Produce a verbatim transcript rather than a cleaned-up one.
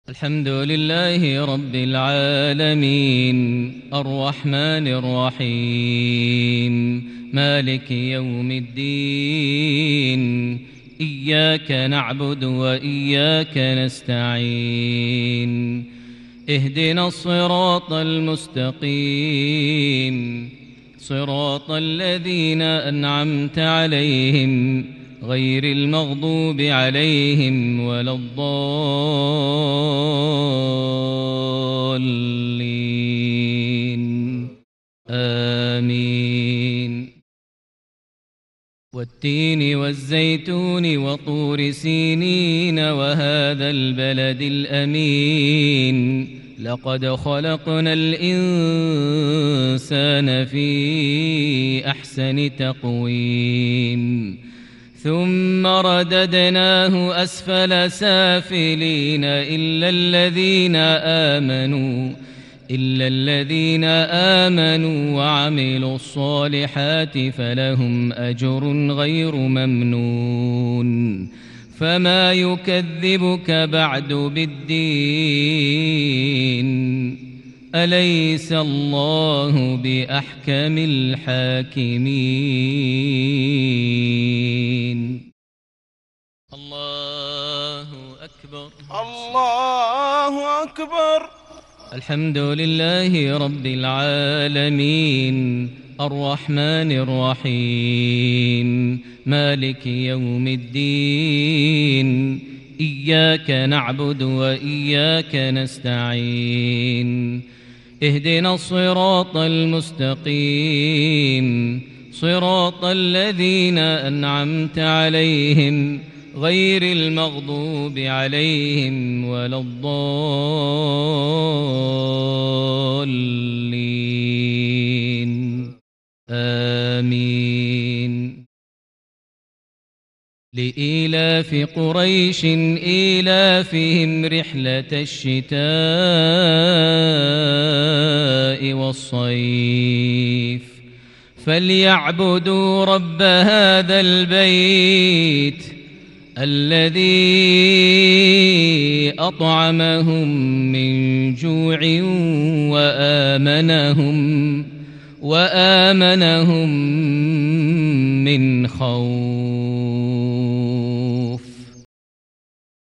الحمد لله رب العالمين الرحمن الرحيم مالك يوم الدين إياك نعبد وإياك نستعين اهدنا الصراط المستقيم صراط الذين أنعمت عليهم غير المغضوب عليهم ولا الضالين آمين. والتين والزيتون وطور سينين وهذا البلد الأمين لقد خلقنا الإنسان في أحسن تقويم ثم رددناه أسفل سافلين إلا الذين آمنوا إلا الذين آمنوا وعملوا الصالحات فلهم أجر غير ممنون فما يكذبك بعد بالدين أليس الله بأحكم الحاكمين. الله أكبر الله أكبر. الحمد لله رب العالمين الرحمن الرحيم مالك يوم الدين إياك نعبد وإياك نستعين اهدنا الصراط المستقيم صراط الذين أنعمت عليهم غير المغضوب عليهم ولا الضالين آمين. لإيلاف قريش إيلافهم رحلة الشتاء والصيف فليعبدوا رب هذا البيت الذي أطعمهم من جوع وآمنهم وآمنهم من خوف.